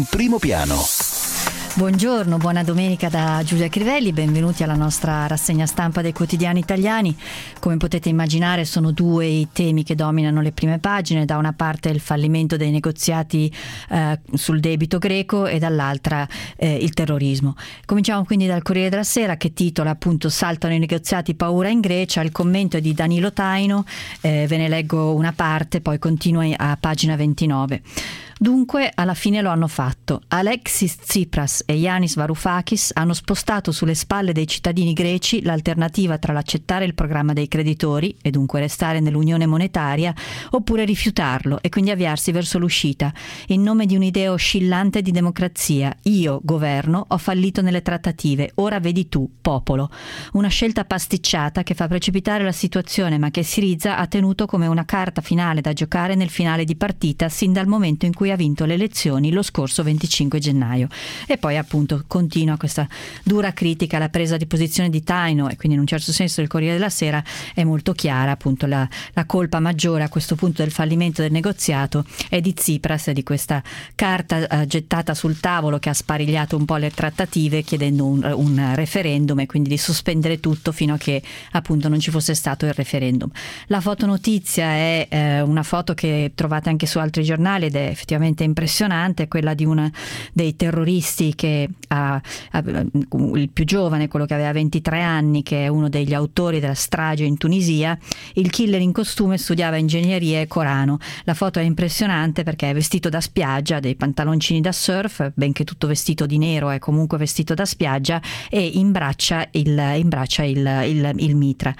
in primo piano. Buongiorno, buona domenica da Giulia Crivelli, benvenuti alla nostra rassegna stampa dei quotidiani italiani. Come potete immaginare sono due i temi che dominano le prime pagine, da una parte il fallimento dei negoziati sul debito greco e dall'altra il terrorismo. Cominciamo quindi dal Corriere della Sera, che titola appunto "Saltano i negoziati, paura in Grecia". Il commento è di Danilo Taino, ve ne leggo una parte, poi continua a pagina 29. Dunque, alla fine lo hanno fatto. Alexis Tsipras e Yanis Varoufakis hanno spostato sulle spalle dei cittadini greci l'alternativa tra l'accettare il programma dei creditori, e dunque restare nell'unione monetaria, oppure rifiutarlo e quindi avviarsi verso l'uscita, in nome di un'idea oscillante di democrazia. Io, governo, ho fallito nelle trattative, ora vedi tu, popolo. Una scelta pasticciata che fa precipitare la situazione, ma che Syriza ha tenuto come una carta finale da giocare nel finale di partita sin dal momento in cui ha vinto le elezioni lo scorso 25 gennaio. E poi appunto continua questa dura critica alla presa di posizione di Taino, e quindi in un certo senso il Corriere della Sera è molto chiara. Appunto la colpa maggiore a questo punto del fallimento del negoziato è di Tsipras e di questa carta gettata sul tavolo che ha sparigliato un po' le trattative, chiedendo un referendum, e quindi di sospendere tutto fino a che appunto non ci fosse stato il referendum. La fotonotizia è una foto che trovate anche su altri giornali ed è effettivamente impressionante, quella di uno dei terroristi che il più giovane, quello che aveva 23 anni, che è uno degli autori della strage in Tunisia. Il killer in costume studiava ingegneria e Corano. La foto è impressionante perché è vestito da spiaggia, dei pantaloncini da surf, benché tutto vestito di nero è comunque vestito da spiaggia, e imbraccia il mitra.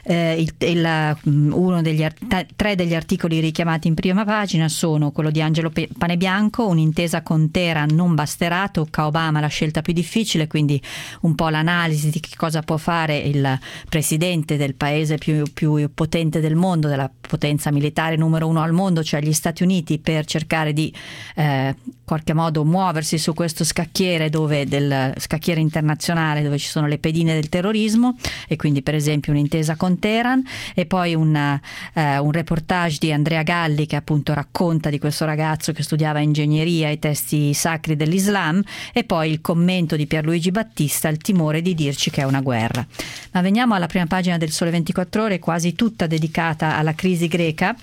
Uno degli tre degli articoli richiamati in prima pagina sono quello di Angelo Panebianco: un'intesa con Teheran non basterà, tocca a Obama la scelta più difficile, quindi un po' l'analisi di che cosa può fare il presidente del paese più potente del mondo, della potenza militare numero uno al mondo, cioè gli Stati Uniti, per cercare di in qualche modo muoversi su questo scacchiere del scacchiere internazionale dove ci sono le pedine del terrorismo, e quindi per esempio un'intesa con Teheran. E poi un reportage di Andrea Galli che appunto racconta di questo ragazzo che studiava ingegneria e testi sacri dell'Islam, e poi il commento di Pierluigi Battista: il timore di dirci che è una guerra. Ma veniamo alla prima pagina del Sole 24 Ore, quasi tutta dedicata alla crisi greca,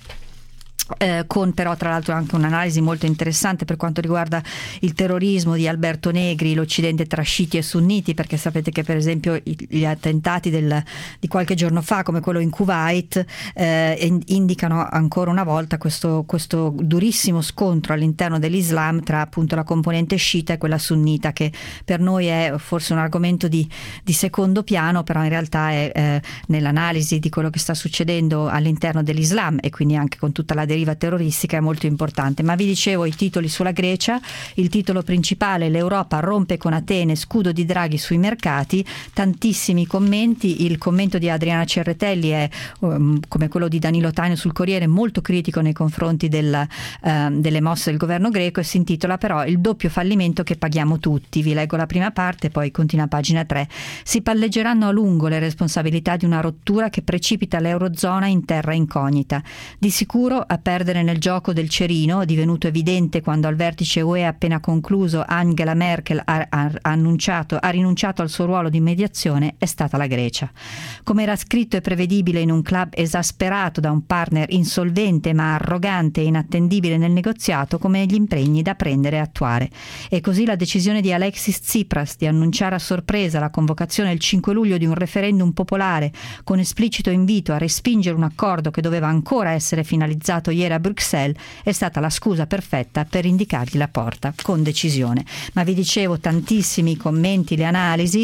con però tra l'altro anche un'analisi molto interessante per quanto riguarda il terrorismo di Alberto Negri, l'Occidente tra sciiti e sunniti, perché sapete che per esempio gli attentati di qualche giorno fa, come quello in Kuwait, indicano ancora una volta questo durissimo scontro all'interno dell'Islam tra appunto la componente sciita e quella sunnita, che per noi è forse un argomento di secondo piano, però in realtà è nell'analisi di quello che sta succedendo all'interno dell'Islam, e quindi anche con tutta la deriva terroristica, è molto importante. Ma vi dicevo i titoli sulla Grecia. Il titolo principale: l'Europa rompe con Atene, scudo di Draghi sui mercati. Tantissimi commenti. Il commento di Adriana Cerretelli è come quello di Danilo Taino sul Corriere, molto critico nei confronti delle mosse del governo greco, e si intitola però "Il doppio fallimento che paghiamo tutti". Vi leggo la prima parte, poi continua a pagina 3. Si palleggeranno a lungo le responsabilità di una rottura che precipita l'Eurozona in terra incognita. Di sicuro a perdere nel gioco del cerino, divenuto evidente quando al vertice UE appena concluso Angela Merkel ha rinunciato al suo ruolo di mediazione, è stata la Grecia. Come era scritto e prevedibile in un club esasperato da un partner insolvente ma arrogante e inattendibile nel negoziato, come gli impegni da prendere e attuare. E così la decisione di Alexis Tsipras di annunciare a sorpresa la convocazione il 5 luglio di un referendum popolare con esplicito invito a respingere un accordo che doveva ancora essere finalizzato ieri a Bruxelles è stata la scusa perfetta per indicargli la porta con decisione. Ma vi dicevo, tantissimi commenti, le analisi.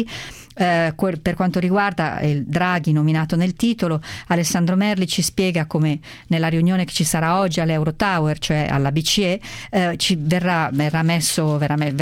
Per quanto riguarda il Draghi nominato nel titolo, Alessandro Merli ci spiega come nella riunione che ci sarà oggi all'Eurotower, cioè alla BCE, verrà messo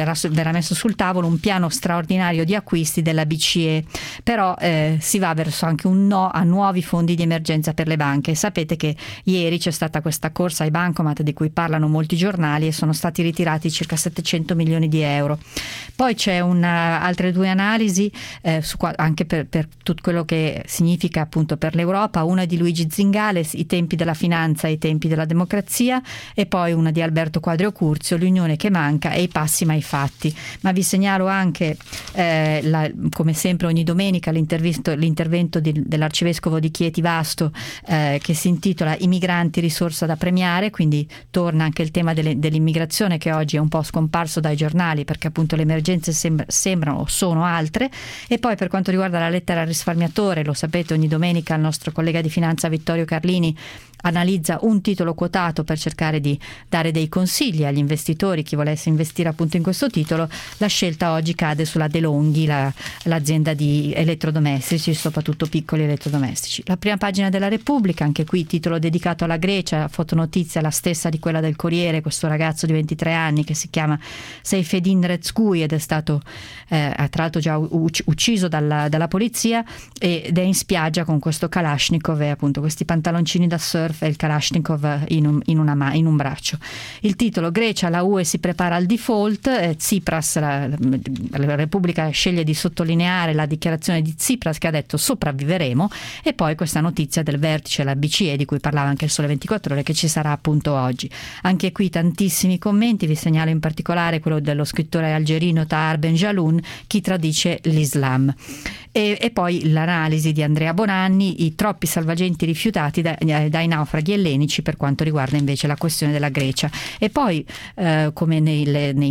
sul tavolo un piano straordinario di acquisti della BCE, però si va verso anche un no a nuovi fondi di emergenza per le banche. Sapete che ieri c'è stata questa corsa ai bancomat di cui parlano molti giornali e sono stati ritirati circa 700 milioni di euro. Poi c'è altre due analisi anche per tutto quello che significa appunto per l'Europa, una di Luigi Zingales, I tempi della finanza e i tempi della democrazia, e poi una di Alberto Quadrio Curzio, L'unione che manca e i passi mai fatti. Ma vi segnalo anche come sempre ogni domenica l'intervento dell'arcivescovo di Chieti Vasto, che si intitola I migranti risorsa da premiare, quindi torna anche il tema dell'immigrazione, che oggi è un po' scomparso dai giornali perché appunto le emergenze sembrano o sono altre. E poi per quanto riguarda la lettera al risparmiatore, lo sapete, ogni domenica il nostro collega di finanza Vittorio Carlini analizza un titolo quotato per cercare di dare dei consigli agli investitori, chi volesse investire appunto in questo titolo. La scelta oggi cade sulla De Longhi, l'azienda di elettrodomestici, soprattutto piccoli elettrodomestici. La prima pagina della Repubblica, anche qui titolo dedicato alla Grecia, fotonotizia la stessa di quella del Corriere, questo ragazzo di 23 anni che si chiama Seyfedin Rezgui ed è stato tra l'altro già ucciso dalla polizia, ed è in spiaggia con questo Kalashnikov e appunto questi pantaloncini da surf e il Kalashnikov in un braccio. Il titolo: Grecia, la UE si prepara al default. Tsipras, la Repubblica sceglie di sottolineare la dichiarazione di Tsipras che ha detto sopravviveremo, e poi questa notizia del vertice della BCE di cui parlava anche il Sole 24 Ore, che ci sarà appunto oggi. Anche qui tantissimi commenti, vi segnalo in particolare quello dello scrittore algerino Tahar Benjaloun, Chi tradisce l'Islam. E poi l'analisi di Andrea Bonanni, i troppi salvagenti rifiutati dai naufraghi ellenici per quanto riguarda invece la questione della Grecia. E poi come nei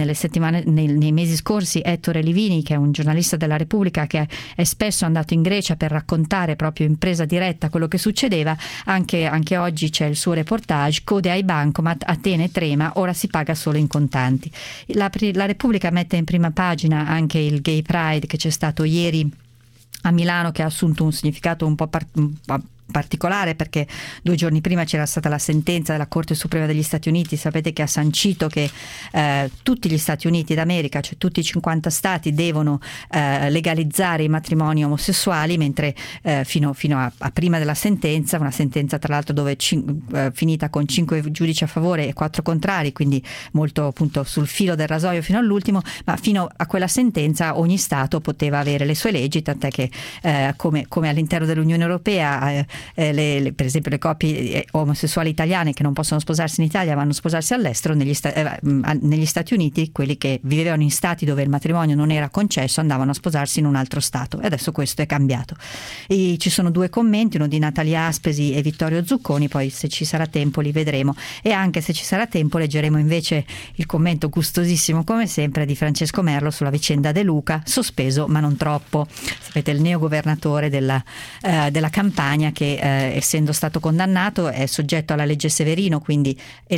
mesi scorsi, Ettore Livini, che è un giornalista della Repubblica che è spesso andato in Grecia per raccontare proprio in presa diretta quello che succedeva, anche oggi c'è il suo reportage: code ai bancomat, Atene trema, ora si paga solo in contanti. La Repubblica mette in prima pagina anche il Gay Pride che c'è stato ieri a Milano, che ha assunto un significato un po' particolare perché 2 giorni prima c'era stata la sentenza della Corte Suprema degli Stati Uniti, sapete, che ha sancito che tutti gli Stati Uniti d'America, cioè tutti i 50 stati, devono legalizzare i matrimoni omosessuali, mentre fino a prima della sentenza, una sentenza tra l'altro dove finita con 5 giudici a favore e 4 contrari, quindi molto appunto sul filo del rasoio fino all'ultimo, ma fino a quella sentenza ogni stato poteva avere le sue leggi, tant'è che come all'interno dell'Unione Europea per esempio le coppie omosessuali italiane che non possono sposarsi in Italia vanno a sposarsi all'estero, negli Stati Uniti quelli che vivevano in stati dove il matrimonio non era concesso andavano a sposarsi in un altro stato, e adesso questo è cambiato. E ci sono 2 commenti, uno di Natalia Aspesi e Vittorio Zucconi, poi se ci sarà tempo li vedremo, e anche se ci sarà tempo leggeremo invece il commento gustosissimo come sempre di Francesco Merlo sulla vicenda De Luca, sospeso ma non troppo. Sapete, il neogovernatore della Campania che essendo stato condannato è soggetto alla legge Severino, quindi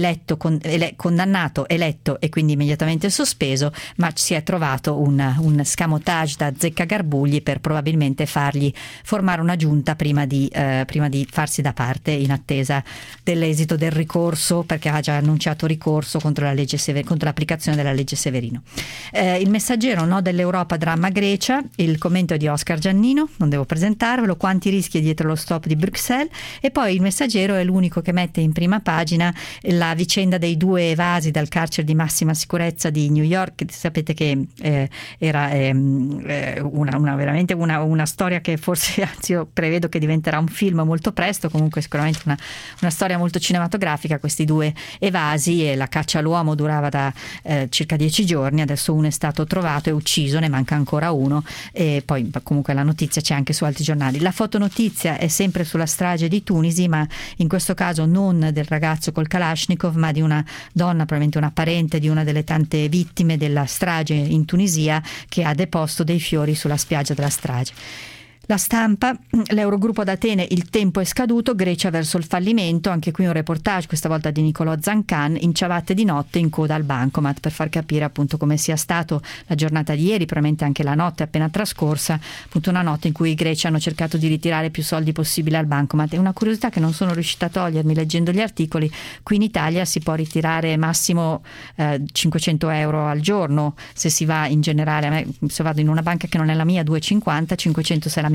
condannato, eletto e quindi immediatamente sospeso, ma si è trovato un scamotage da Zeccagarbugli per probabilmente fargli formare una giunta prima di farsi da parte in attesa dell'esito del ricorso, perché ha già annunciato ricorso contro l'applicazione della legge Severino. Il Messaggero: no dell'Europa, dramma Grecia, il commento di Oscar Giannino, non devo presentarvelo, quanti rischi dietro lo stop di Bruxelles. E poi il Messaggero è l'unico che mette in prima pagina la vicenda dei 2 evasi dal carcere di massima sicurezza di New York. Sapete che era veramente una storia che forse, anzi io prevedo che diventerà un film molto presto, comunque sicuramente una storia molto cinematografica, questi 2 evasi, e la caccia all'uomo durava da circa 10 giorni, adesso uno è stato trovato e ucciso, ne manca ancora uno, e poi comunque la notizia c'è anche su altri giornali. La fotonotizia è sempre sulla strage di Tunisi, ma in questo caso non del ragazzo col Kalashnikov, ma di una donna, probabilmente una parente di una delle tante vittime della strage in Tunisia, che ha deposto dei fiori sulla spiaggia della strage. La Stampa: l'Eurogruppo ad Atene, il tempo è scaduto, Grecia verso il fallimento. Anche qui un reportage, questa volta di Nicolò Zancan, in ciabatte di notte in coda al bancomat, per far capire appunto come sia stato la giornata di ieri, probabilmente anche la notte appena trascorsa, appunto una notte in cui i greci hanno cercato di ritirare più soldi possibile al bancomat. E una curiosità che non sono riuscita a togliermi leggendo gli articoli: qui in Italia si può ritirare massimo 500 euro al giorno, se si va in generale, se vado in una banca che non è la mia 2,50, 500 se è la mia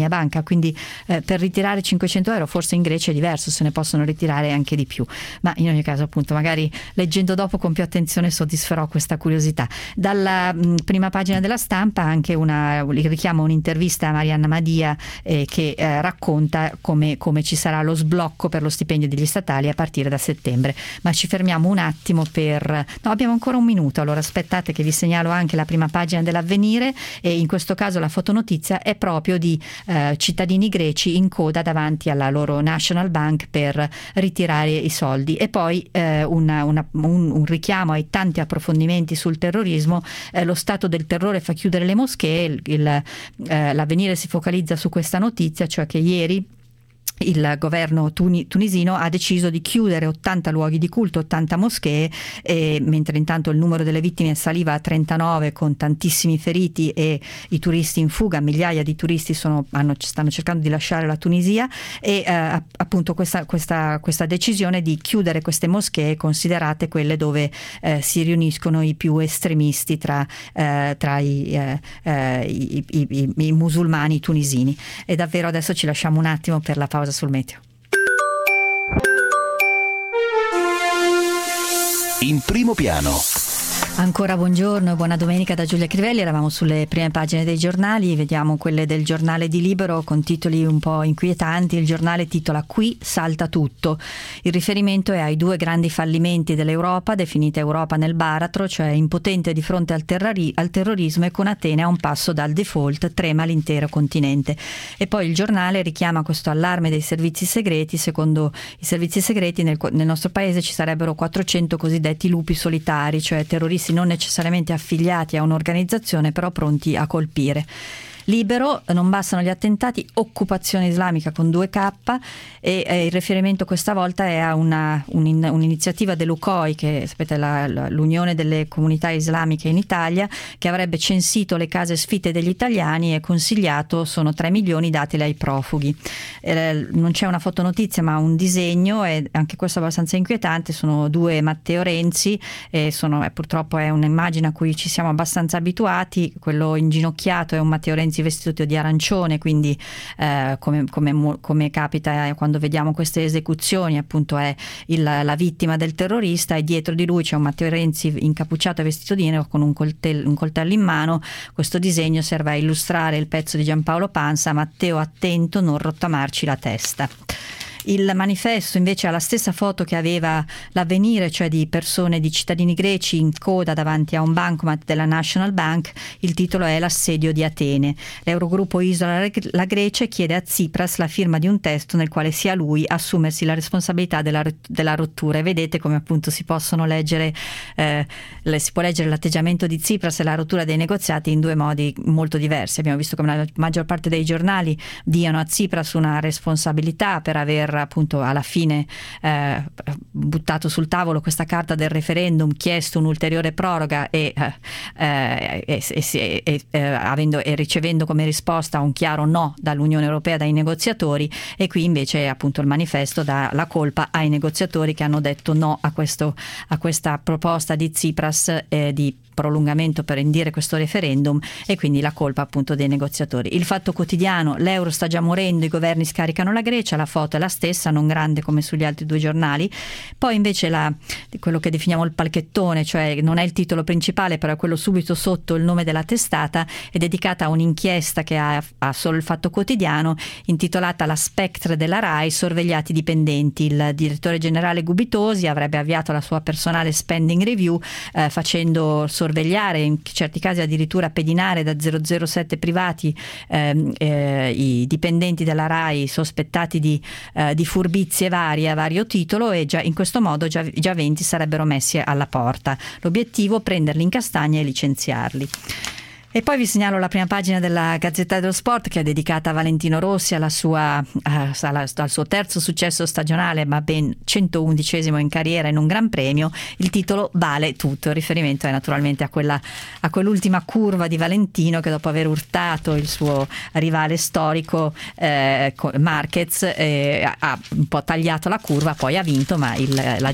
mia banca, quindi per ritirare 500 euro forse in Grecia è diverso, se ne possono ritirare anche di più, ma in ogni caso appunto magari leggendo dopo con più attenzione soddisferò questa curiosità. Dalla prima pagina della Stampa anche richiamo un'intervista a Marianna Madia che racconta come ci sarà lo sblocco per lo stipendio degli statali a partire da settembre. Ma ci fermiamo un attimo abbiamo ancora un minuto, allora aspettate che vi segnalo anche la prima pagina dell'Avvenire, e in questo caso la fotonotizia è proprio di cittadini greci in coda davanti alla loro National Bank per ritirare i soldi, e poi un richiamo ai tanti approfondimenti sul terrorismo. Lo stato del terrore fa chiudere le moschee. L'Avvenire si focalizza su questa notizia, cioè che ieri il governo tunisino ha deciso di chiudere 80 luoghi di culto, 80 moschee, mentre intanto il numero delle vittime saliva a 39 con tantissimi feriti e i turisti in fuga. Migliaia di turisti stanno cercando di lasciare la Tunisia, e appunto questa decisione di chiudere queste moschee, considerate quelle dove si riuniscono i più estremisti tra i musulmani tunisini. E davvero adesso ci lasciamo un attimo per la pausa sul meteo. In primo piano. Ancora buongiorno e buona domenica da Giulia Crivelli. Eravamo sulle prime pagine dei giornali, vediamo quelle del giornale di Libero con titoli un po' inquietanti. Il giornale titola "Qui salta tutto". Il riferimento è ai due grandi fallimenti dell'Europa, definita Europa nel baratro, cioè impotente di fronte al terrorismo, e con Atene a un passo dal default trema l'intero continente. E poi il giornale richiama questo allarme dei servizi segreti. Secondo i servizi segreti nel nostro paese ci sarebbero 400 cosiddetti lupi solitari, cioè terroristi non necessariamente affiliati a un'organizzazione, però pronti a colpire. Libero, non bastano gli attentati, occupazione islamica con 2K, e il riferimento questa volta è a un'iniziativa dell'UCOI, che sapete l'Unione delle Comunità Islamiche in Italia, che avrebbe censito le case sfitte degli italiani e consigliato, sono 3 milioni dateli ai profughi. Non c'è una fotonotizia ma un disegno, e anche questo è abbastanza inquietante. Sono due Matteo Renzi, e purtroppo è un'immagine a cui ci siamo abbastanza abituati. Quello inginocchiato è un Matteo Renzi vestito di arancione, quindi come capita quando vediamo queste esecuzioni, appunto è la vittima del terrorista, e dietro di lui c'è un Matteo Renzi incappucciato e vestito di nero con un coltello in mano. Questo disegno serve a illustrare il pezzo di Giampaolo Pansa, "Matteo attento, non rottamarci la testa". Il Manifesto invece ha la stessa foto che aveva l'Avvenire, cioè di cittadini greci in coda davanti a un bancomat della National Bank. Il titolo è "L'assedio di Atene". L'Eurogruppo isola la Grecia e chiede a Tsipras la firma di un testo nel quale sia lui a assumersi la responsabilità della rottura. E vedete come appunto si può leggere l'atteggiamento di Tsipras e la rottura dei negoziati in due modi molto diversi. Abbiamo visto come la maggior parte dei giornali diano a Tsipras una responsabilità per aver appunto alla fine buttato sul tavolo questa carta del referendum, chiesto un'ulteriore proroga e ricevendo come risposta un chiaro no dall'Unione Europea, dai negoziatori. E qui invece appunto il Manifesto dà la colpa ai negoziatori che hanno detto no a questa proposta di Tsipras di prolungamento per indire questo referendum, e quindi la colpa appunto dei negoziatori. Il Fatto Quotidiano: l'euro sta già morendo, i governi scaricano la Grecia. La foto è la stessa, non grande come sugli altri due giornali. Poi invece quello che definiamo il palchettone, cioè non è il titolo principale, però è quello subito sotto il nome della testata, è dedicata a un'inchiesta che ha solo il Fatto Quotidiano, intitolata "La Spectre della Rai, sorvegliati i dipendenti". Il direttore generale Gubitosi avrebbe avviato la sua personale spending review, facendo sorvegliare, in certi casi addirittura pedinare da 007 privati i dipendenti della Rai sospettati di furbizie varie a vario titolo, e già in questo modo già 20 sarebbero messi alla porta. L'obiettivo: prenderli in castagna e licenziarli. E poi vi segnalo la prima pagina della Gazzetta dello Sport, che è dedicata a Valentino Rossi, al suo terzo successo stagionale, ma ben 111esimo in carriera in un Gran Premio. Il titolo "Vale tutto". Il riferimento è naturalmente a quell'ultima curva di Valentino, che dopo aver urtato il suo rivale storico Marquez ha un po' tagliato la curva, poi ha vinto, ma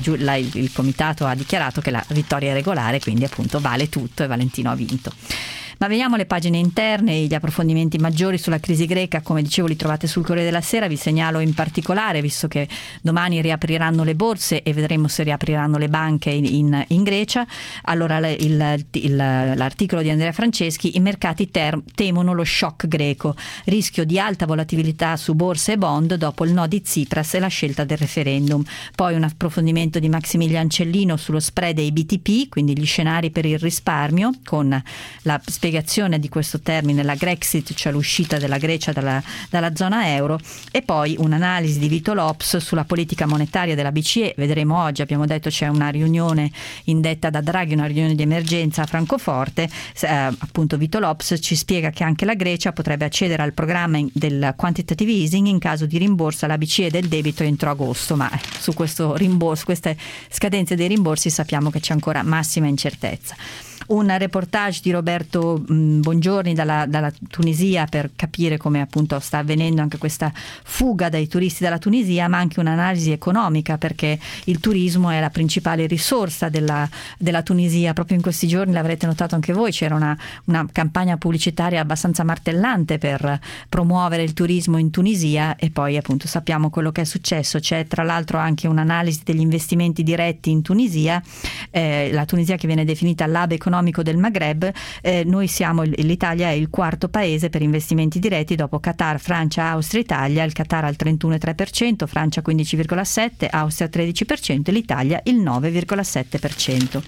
il comitato ha dichiarato che la vittoria è regolare, quindi appunto vale tutto e Valentino ha vinto. Ma veniamo alle pagine interne. Gli approfondimenti maggiori sulla crisi greca, come dicevo, li trovate sul Corriere della Sera. Vi segnalo in particolare, visto che domani riapriranno le borse e vedremo se riapriranno le banche in Grecia, allora l'articolo di Andrea Franceschi: i mercati temono lo shock greco, rischio di alta volatilità su borse e bond dopo il no di Tsipras e la scelta del referendum. Poi un approfondimento di Maximilian Cellino sullo spread e i BTP, quindi gli scenari per il risparmio, con la spiegazione di questo termine, la Grexit, cioè l'uscita della Grecia dalla zona euro, e poi un'analisi di Vito Lops sulla politica monetaria della BCE. Vedremo oggi, abbiamo detto, c'è una riunione indetta da Draghi, una riunione di emergenza a Francoforte. Appunto Vito Lops ci spiega che anche la Grecia potrebbe accedere al programma del quantitative easing in caso di rimborso alla BCE del debito entro agosto, ma su questo rimborso, queste scadenze dei rimborsi, sappiamo che c'è ancora massima incertezza. Un reportage di Roberto Bongiorni dalla Tunisia, per capire come appunto sta avvenendo anche questa fuga dai turisti dalla Tunisia, ma anche un'analisi economica, perché il turismo è la principale risorsa della Tunisia. Proprio in questi giorni, l'avrete notato anche voi, c'era una campagna pubblicitaria abbastanza martellante per promuovere il turismo in Tunisia, e poi appunto sappiamo quello che è successo. C'è tra l'altro anche un'analisi degli investimenti diretti in Tunisia, la Tunisia che viene definita l'hub economico del Maghreb. L'Italia è il quarto paese per investimenti diretti dopo Qatar, Francia, Austria, Italia. Il Qatar al 31,3%, Francia 15,7%, Austria 13% e l'Italia il 9,7%.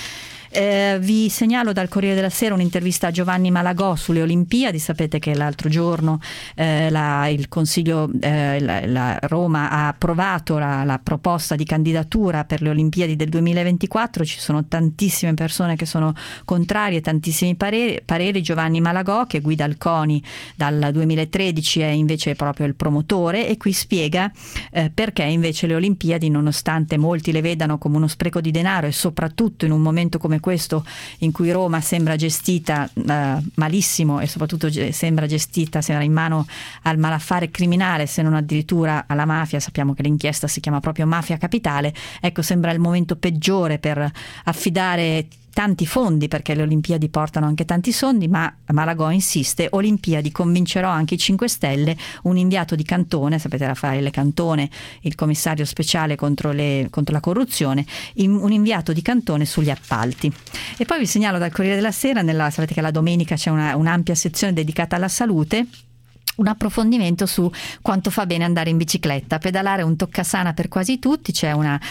Vi segnalo dal Corriere della Sera un'intervista a Giovanni Malagò sulle Olimpiadi. Sapete che l'altro giorno il Consiglio, la Roma ha approvato la proposta di candidatura per le Olimpiadi del 2024. Ci sono tantissime persone che sono contrarie, tantissimi pareri. Giovanni Malagò, che guida il CONI dal 2013, è invece proprio il promotore, e qui spiega perché invece le Olimpiadi, nonostante molti le vedano come uno spreco di denaro, e soprattutto in un momento come questo in cui Roma sembra gestita malissimo, e soprattutto sembra in mano al malaffare criminale, se non addirittura alla mafia. Sappiamo che l'inchiesta si chiama proprio Mafia Capitale. Ecco, sembra il momento peggiore per affidare tanti fondi, perché le Olimpiadi portano anche tanti soldi, ma Malagò insiste: Olimpiadi, convincerò anche i 5 Stelle, un inviato di Cantone, sapete Raffaele Cantone, il commissario speciale contro la corruzione, un inviato di Cantone sugli appalti. E poi vi segnalo dal Corriere della Sera, sapete che la domenica c'è un'ampia sezione dedicata alla salute, un approfondimento su quanto fa bene andare in bicicletta. Pedalare è un toccasana per quasi tutti. C'è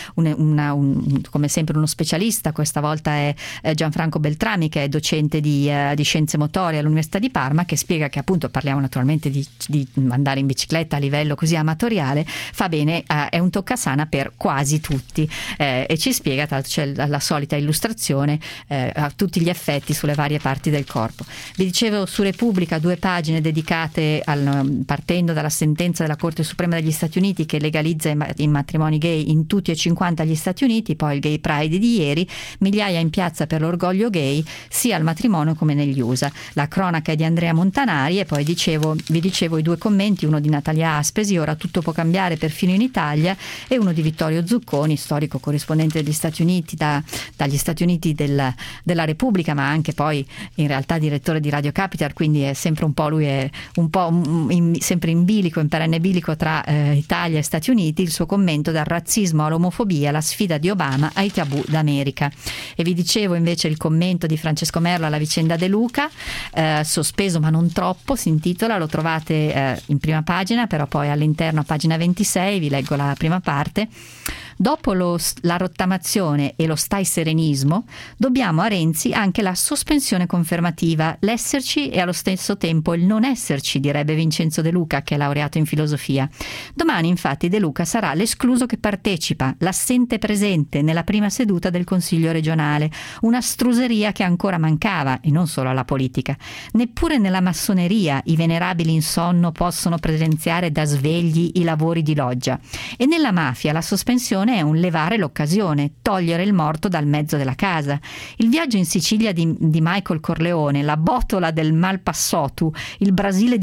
come sempre uno specialista, questa volta è Gianfranco Beltrami, che è docente di scienze motorie all'Università di Parma, che spiega che, appunto, parliamo naturalmente di andare in bicicletta a livello così amatoriale, fa bene, è un toccasana per quasi tutti, e ci spiega, tra l'altro c'è la solita illustrazione a tutti gli effetti sulle varie parti del corpo. Vi dicevo, su Repubblica 2 pagine dedicate partendo dalla sentenza della Corte Suprema degli Stati Uniti che legalizza i matrimoni gay in tutti e 50 gli Stati Uniti, poi il Gay Pride di ieri, migliaia in piazza per l'orgoglio gay sia al matrimonio come negli USA. La cronaca è di Andrea Montanari, e poi vi dicevo i 2 commenti, uno di Natalia Aspesi, ora tutto può cambiare perfino in Italia, e uno di Vittorio Zucconi, storico corrispondente degli Stati Uniti, dagli Stati Uniti della Repubblica, ma anche poi in realtà direttore di Radio Capital, quindi è sempre un po', lui è un po' sempre in perenne bilico tra Italia e Stati Uniti. Il suo commento: dal razzismo all'omofobia, la sfida di Obama ai tabù d'America. E vi dicevo invece il commento di Francesco Merlo alla vicenda De Luca, sospeso ma non troppo, si intitola, lo trovate in prima pagina, però poi all'interno a pagina 26 vi leggo la prima parte. Dopo la rottamazione e lo stai serenismo, dobbiamo a Renzi anche la sospensione confermativa, l'esserci e allo stesso tempo il non esserci, direbbe Vincenzo De Luca, che è laureato in filosofia. Domani infatti De Luca sarà l'escluso che partecipa, l'assente presente nella prima seduta del Consiglio regionale, una struseria che ancora mancava, e non solo alla politica. Neppure nella massoneria i venerabili in sonno possono presenziare da svegli i lavori di loggia, e nella mafia la sospensione è un levare l'occasione, togliere il morto dal mezzo della casa. Il viaggio in Sicilia di Michael Corleone, la botola del Malpassotu, il Brasile di Buscetta.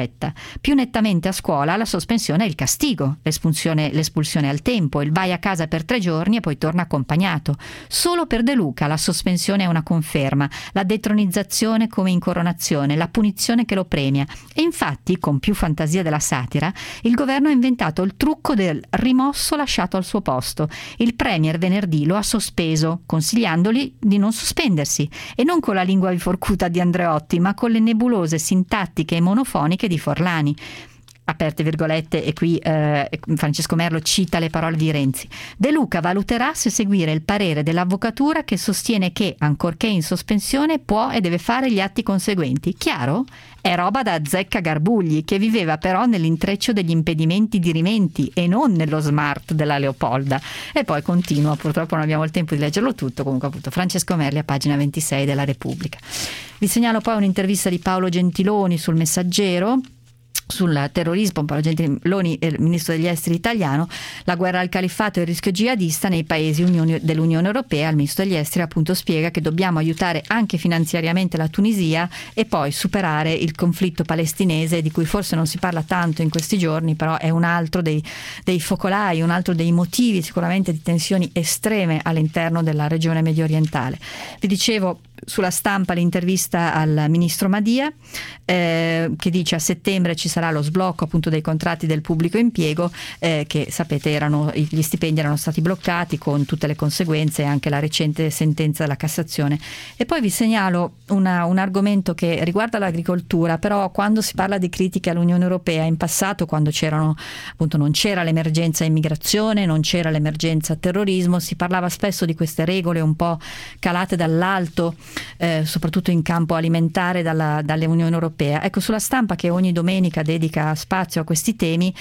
accetta. Più nettamente a scuola la sospensione è il castigo, l'espulsione al tempo, il vai a casa per 3 giorni e poi torna accompagnato. Solo per De Luca la sospensione è una conferma, la detronizzazione come incoronazione, la punizione che lo premia. E infatti, con più fantasia della satira, il governo ha inventato il trucco del rimosso lasciato al suo posto. Il premier venerdì lo ha sospeso, consigliandogli di non sospendersi, e non con la lingua biforcuta di Andreotti, ma con le nebulose sintattiche e monofoniche di Forlani. Aperte virgolette, e qui Francesco Merlo cita le parole di Renzi. De Luca valuterà se seguire il parere dell'avvocatura che sostiene che, ancorché in sospensione, può e deve fare gli atti conseguenti. Chiaro? È roba da Zecca Garbugli, che viveva però nell'intreccio degli impedimenti dirimenti e non nello smart della Leopolda. E poi continua, purtroppo non abbiamo il tempo di leggerlo tutto, comunque appunto Francesco Merli a pagina 26 della Repubblica. Vi segnalo poi un'intervista di Paolo Gentiloni sul Messaggero, sul terrorismo. Paolo Gentiloni, il ministro degli esteri italiano, la guerra al califfato e il rischio jihadista nei paesi dell'Unione Europea. Il ministro degli esteri appunto spiega che dobbiamo aiutare anche finanziariamente la Tunisia e poi superare il conflitto palestinese, di cui forse non si parla tanto in questi giorni, però è un altro dei focolai, un altro dei motivi sicuramente di tensioni estreme all'interno della regione medio orientale. Vi dicevo, sulla Stampa l'intervista al ministro Madia, che dice: a settembre ci sarà lo sblocco appunto dei contratti del pubblico impiego, che sapete gli stipendi erano stati bloccati con tutte le conseguenze e anche la recente sentenza della Cassazione. E poi vi segnalo un argomento che riguarda l'agricoltura, però quando si parla di critiche all'Unione Europea, in passato, quando non c'era l'emergenza immigrazione, non c'era l'emergenza terrorismo, si parlava spesso di queste regole un po' calate dall'alto, soprattutto in campo alimentare dall'Unione Europea. Ecco, sulla Stampa, che ogni domenica dedica spazio a questi temi,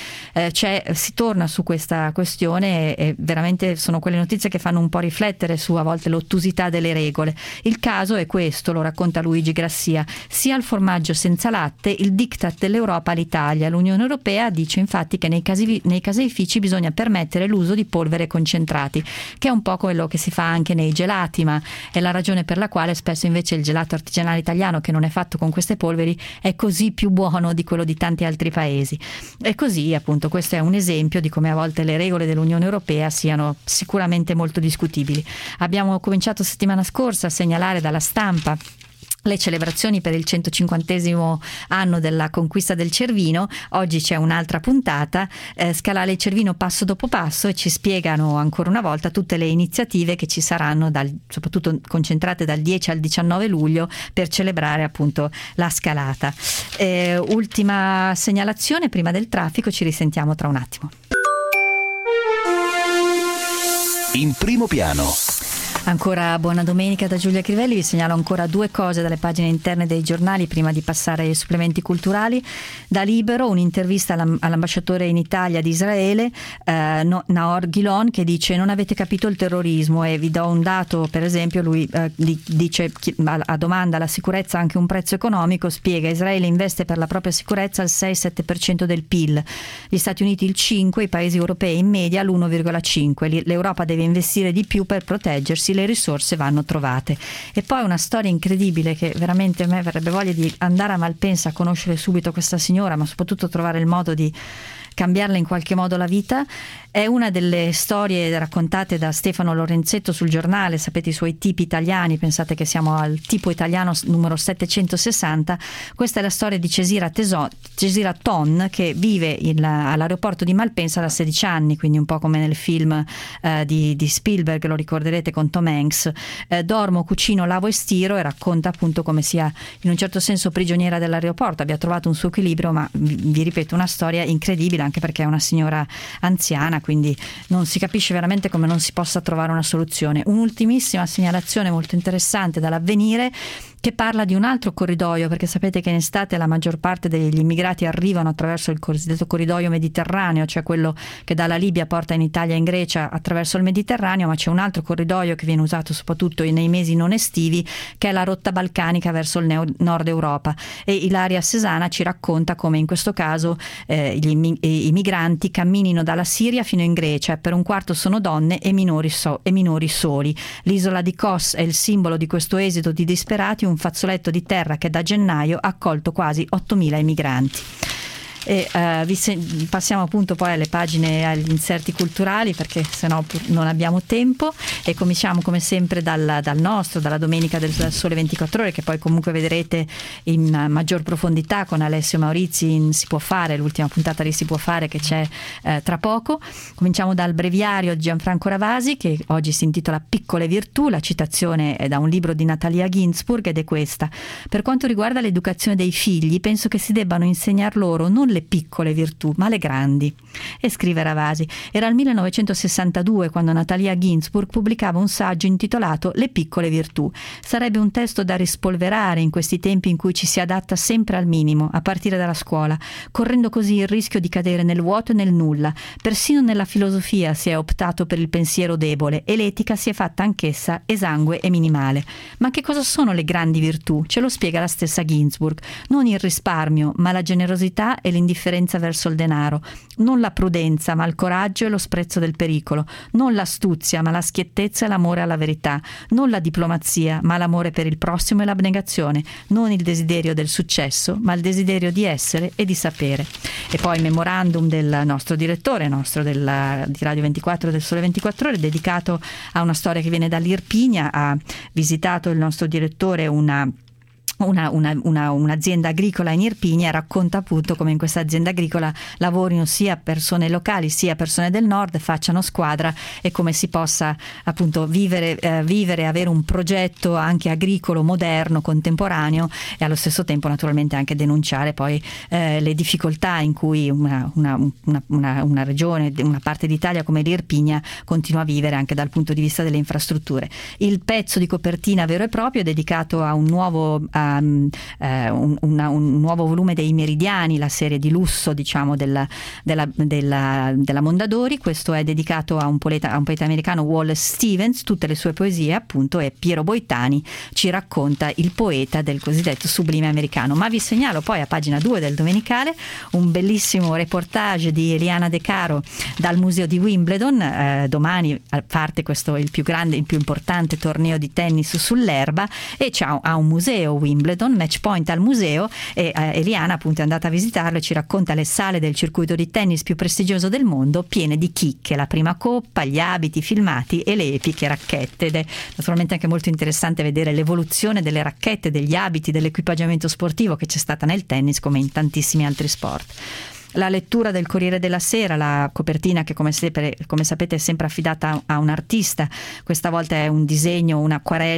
si torna su questa questione e veramente sono quelle notizie che fanno un po' riflettere su a volte l'ottusità delle regole. Il caso è questo, lo racconta Luigi Grassia: sia il formaggio senza latte, il diktat dell'Europa all'Italia. L'Unione Europea dice infatti che nei caseifici bisogna permettere l'uso di polvere concentrati, che è un po' quello che si fa anche nei gelati, ma è la ragione per la quale spesso invece il gelato artigianale italiano, che non è fatto con queste polveri, è così più buono di quello di tanti altri paesi. E così appunto questo è un esempio di come a volte le regole dell'Unione Europea siano sicuramente molto discutibili. Abbiamo cominciato settimana scorsa a segnalare dalla Stampa le celebrazioni per il 150° anno della conquista del Cervino. Oggi c'è un'altra puntata, Scalare il Cervino passo dopo passo, e ci spiegano ancora una volta tutte le iniziative che ci saranno, soprattutto concentrate dal 10 al 19 luglio, per celebrare appunto la scalata. Ultima segnalazione prima del traffico, ci risentiamo tra un attimo. In primo piano. Ancora buona domenica da Giulia Crivelli. Vi segnalo ancora 2 cose dalle pagine interne dei giornali prima di passare ai supplementi culturali. Da Libero, un'intervista all'ambasciatore in Italia di Israele, Naor Gilon, che dice: non avete capito il terrorismo. E vi do un dato, per esempio, lui dice a domanda: la sicurezza ha anche un prezzo economico? Spiega: Israele investe per la propria sicurezza il 6-7% del PIL, gli Stati Uniti il 5%, i paesi europei in media l'1,5%. L'Europa deve investire di più per proteggersi, le risorse vanno trovate. E poi una storia incredibile che veramente a me verrebbe voglia di andare a Malpensa a conoscere subito questa signora, ma soprattutto trovare il modo di cambiarle in qualche modo la vita. È una delle storie raccontate da Stefano Lorenzetto sul Giornale. Sapete, i suoi tipi italiani, pensate che siamo al tipo italiano numero 760. Questa è la storia di Cesira Ton, che vive all'aeroporto di Malpensa da 16 anni, quindi un po' come nel film di Spielberg, lo ricorderete, con Tom Hanks. Dormo, cucino, lavo e stiro, e racconta appunto come sia in un certo senso prigioniera dell'aeroporto, abbia trovato un suo equilibrio, ma vi ripeto, una storia incredibile, anche perché è una signora anziana, quindi non si capisce veramente come non si possa trovare una soluzione. Un'ultimissima segnalazione molto interessante dall'Avvenire, che parla di un altro corridoio, perché sapete che in estate la maggior parte degli immigrati arrivano attraverso il cosiddetto corridoio mediterraneo, cioè quello che dalla Libia porta in Italia e in Grecia attraverso il Mediterraneo, ma c'è un altro corridoio che viene usato soprattutto nei mesi non estivi, che è la rotta balcanica verso il nord Europa. E Ilaria Sesana ci racconta come in questo caso i migranti camminino dalla Siria fino in Grecia, per un quarto sono donne e minori soli. L'isola di Kos è il simbolo di questo esodo di disperati, un fazzoletto di terra che da gennaio ha accolto quasi 8.000 emigranti. E passiamo appunto poi alle pagine, agli inserti culturali, perché sennò non abbiamo tempo, e cominciamo come sempre dalla domenica del Sole 24 Ore, che poi comunque vedrete in maggior profondità con Alessio Maurizi in Si può fare, l'ultima puntata di Si può fare che c'è tra poco. Cominciamo dal breviario di Gianfranco Ravasi, che oggi si intitola Piccole virtù. La citazione è da un libro di Natalia Ginzburg ed è questa: per quanto riguarda l'educazione dei figli, penso che si debbano insegnar loro non le piccole virtù ma le grandi. E scrive Ravasi: era il 1962 quando Natalia Ginzburg pubblicava un saggio intitolato Le piccole virtù. Sarebbe un testo da rispolverare in questi tempi in cui ci si adatta sempre al minimo, a partire dalla scuola, correndo così il rischio di cadere nel vuoto e nel nulla. Persino nella filosofia si è optato per il pensiero debole e l'etica si è fatta anch'essa esangue e minimale. Ma che cosa sono le grandi virtù? Ce lo spiega la stessa Ginzburg: non il risparmio, ma la generosità e l'indifferenza verso il denaro, non la prudenza, ma il coraggio e lo sprezzo del pericolo, non l'astuzia, ma la schiettezza e l'amore alla verità, non la diplomazia, ma l'amore per il prossimo e l'abnegazione, non il desiderio del successo, ma il desiderio di essere e di sapere. E poi il memorandum del nostro direttore, di Radio 24, del Sole 24 Ore, dedicato a una storia che viene dall'Irpinia. Ha visitato il nostro direttore un'azienda agricola in Irpinia, e racconta appunto come in questa azienda agricola lavorino sia persone locali sia persone del nord, facciano squadra, e come si possa appunto vivere, avere un progetto anche agricolo moderno, contemporaneo, e allo stesso tempo naturalmente anche denunciare poi le difficoltà in cui una regione, una parte d'Italia come l'Irpinia continua a vivere anche dal punto di vista delle infrastrutture. Il pezzo di copertina vero e proprio è dedicato a un nuovo volume dei Meridiani, la serie di lusso diciamo della Mondadori. Questo è dedicato a un poeta americano, Wallace Stevens, tutte le sue poesie appunto, e Piero Boitani ci racconta il poeta del cosiddetto sublime americano. Ma vi segnalo poi a pagina 2 del Domenicale un bellissimo reportage di Eliana De Caro dal museo di Wimbledon. Domani parte il più grande, il più importante torneo di tennis sull'erba, e ha un museo Wimbledon, Match Point al museo, e Eliana appunto è andata a visitarlo e ci racconta le sale del circuito di tennis più prestigioso del mondo, piene di chicche, la prima coppa, gli abiti, i filmati e le epiche racchette. Ed è naturalmente anche molto interessante vedere l'evoluzione delle racchette, degli abiti, dell'equipaggiamento sportivo che c'è stata nel tennis come in tantissimi altri sport. La lettura del Corriere della Sera, la copertina che come sapete è sempre affidata a un artista. Questa volta è un disegno, un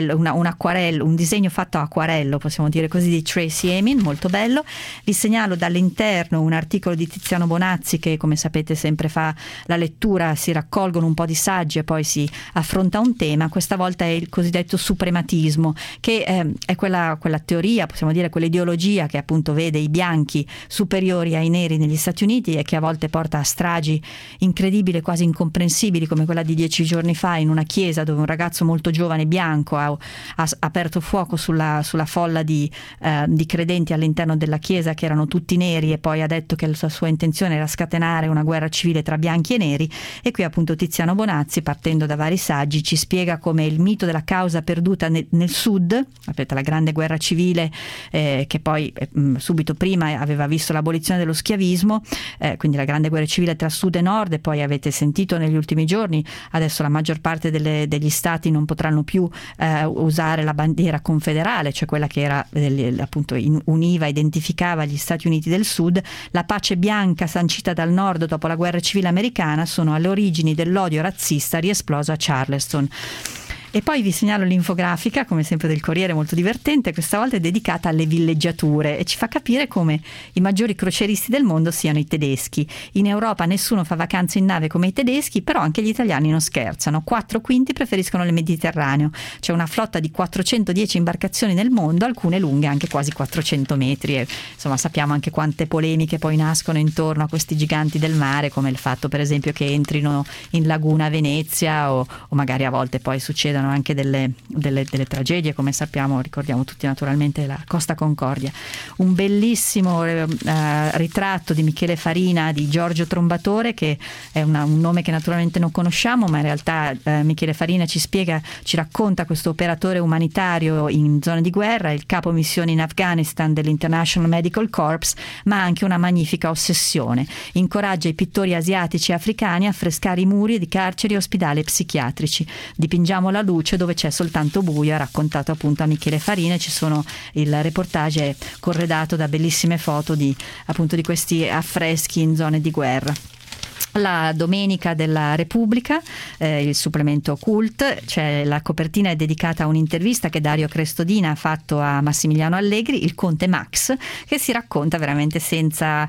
disegno fatto a acquarello, possiamo dire così, di Tracy Emin, molto bello. Vi segnalo dall'interno un articolo di Tiziano Bonazzi, che come sapete sempre fa la lettura, si raccolgono un po' di saggi e poi si affronta un tema. Questa volta è il cosiddetto suprematismo, che è quella teoria, possiamo dire quell'ideologia che appunto vede i bianchi superiori ai neri negli Stati Uniti, e che a volte porta a stragi incredibili, quasi incomprensibili, come quella di 10 giorni fa in una chiesa, dove un ragazzo molto giovane bianco ha aperto fuoco sulla folla di credenti all'interno della chiesa, che erano tutti neri, e poi ha detto che la sua intenzione era scatenare una guerra civile tra bianchi e neri. E qui appunto Tiziano Bonazzi, partendo da vari saggi, ci spiega come il mito della causa perduta nel sud, sapete, la grande guerra civile che poi subito prima aveva visto l'abolizione dello schiavismo, quindi la grande guerra civile tra sud e nord. E poi avete sentito negli ultimi giorni, adesso la maggior parte degli stati non potranno più usare la bandiera confederale, cioè quella che era appunto univa, identificava gli Stati Uniti del Sud. La pace bianca sancita dal nord dopo la guerra civile americana sono alle origini dell'odio razzista riesploso a Charleston. E poi vi segnalo l'infografica, come sempre del Corriere, molto divertente. Questa volta è dedicata alle villeggiature e ci fa capire come i maggiori crocieristi del mondo siano i tedeschi. In Europa nessuno fa vacanze in nave come i tedeschi, però anche gli italiani non scherzano. 4/5 preferiscono il Mediterraneo. C'è una flotta di 410 imbarcazioni nel mondo, alcune lunghe anche quasi 400 metri. E, insomma, sappiamo anche quante polemiche poi nascono intorno a questi giganti del mare, come il fatto per esempio che entrino in laguna a Venezia, o magari a volte poi succedono succedono anche delle tragedie, come sappiamo, ricordiamo tutti naturalmente la Costa Concordia. Un bellissimo ritratto di Michele Farina di Giorgio Trombatore, che è un nome che naturalmente non conosciamo, ma in realtà Michele Farina ci racconta questo operatore umanitario in zone di guerra, il capo missione in Afghanistan dell'International Medical Corps, ma anche una magnifica ossessione. Incoraggia i pittori asiatici e africani a affrescare i muri di carceri e ospedali psichiatrici. Dipingiamo la luce dove c'è soltanto buio, ha raccontato appunto a Michele Farina. Ci sono, il reportage è corredato da bellissime foto di questi affreschi in zone di guerra. La Domenica della Repubblica, il supplemento Cult, cioè la copertina è dedicata a un'intervista che Dario Crestodina ha fatto a Massimiliano Allegri, il Conte Max, che si racconta veramente senza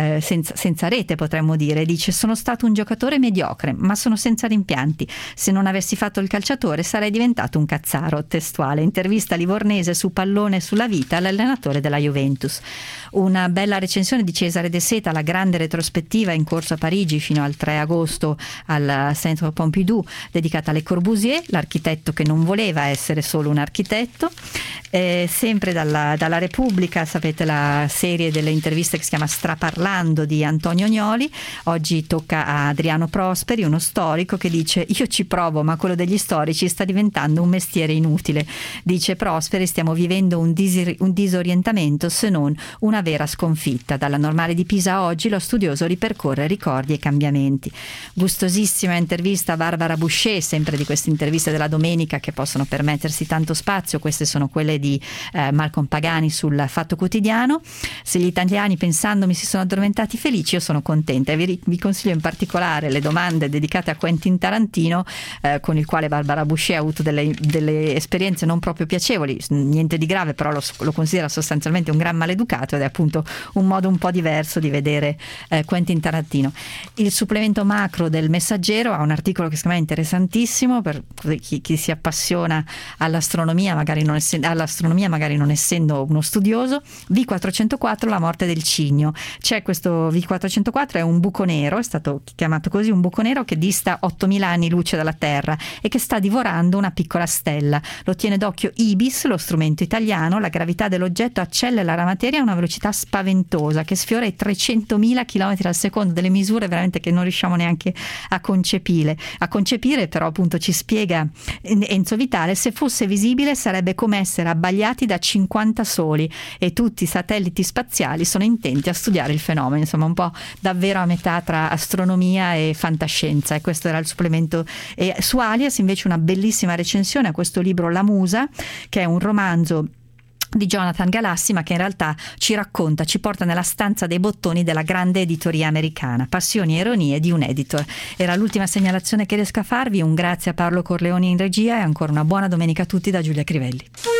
rete, potremmo dire. Dice: sono stato un giocatore mediocre, ma sono senza rimpianti. Se non avessi fatto il calciatore sarei diventato un cazzaro. Testuale intervista livornese su pallone e sulla vita all'allenatore della Juventus. Una bella recensione di Cesare De Seta, la grande retrospettiva in corso a Parigi fino al 3 agosto al Centre Pompidou, dedicata a Le Corbusier, l'architetto che non voleva essere solo un architetto. Sempre dalla Repubblica, sapete, la serie delle interviste che si chiama Straparlando di Antonio Gnoli. Oggi tocca a Adriano Prosperi, uno storico, che dice: io ci provo, ma quello degli storici sta diventando un mestiere inutile. Dice Prosperi: stiamo vivendo un disorientamento, se non una vera sconfitta. Dalla Normale di Pisa a oggi lo studioso ripercorre ricordi e cambiamenti. Gustosissima intervista a Barbara Boucher, sempre di queste interviste della domenica che possono permettersi tanto spazio. Queste sono quelle di Malcolm Pagani sul Fatto Quotidiano. Se gli italiani pensandomi si sono addormentati felici, io sono contenta, e vi consiglio in particolare le domande dedicate a Quentin Tarantino, con il quale Barbara Boucher ha avuto delle esperienze non proprio piacevoli, niente di grave, però lo considera sostanzialmente un gran maleducato, ed è appunto un modo un po' diverso di vedere Quentin Tarantino. Il supplemento macro del Messaggero ha un articolo che secondo me è interessantissimo per chi si appassiona all'astronomia, magari non essendo uno studioso. V404, la morte del cigno. C'è questo V404, è un buco nero, è stato chiamato così, un buco nero che dista 8.000 anni luce dalla Terra e che sta divorando una piccola stella. Lo tiene d'occhio IBIS, lo strumento italiano. La gravità dell'oggetto accelera la materia a una velocità spaventosa che sfiora i 300.000 km al secondo, delle misure veramente che non riusciamo neanche a concepire, però appunto ci spiega Enzo Vitale: se fosse visibile sarebbe come essere abbagliati da 50 soli, e tutti i satelliti spaziali sono intenti a studiare il fenomeno. Insomma, un po' davvero a metà tra astronomia e fantascienza, e questo era il supplemento. E su Alias invece una bellissima recensione a questo libro La Musa, che è un romanzo di Jonathan Galassi, ma che in realtà ci porta nella stanza dei bottoni della grande editoria americana. Passioni e ironie di un editor. Era l'ultima segnalazione che riesco a farvi. Un grazie a Paolo Corleoni in regia, e ancora una buona domenica a tutti da Giulia Crivelli.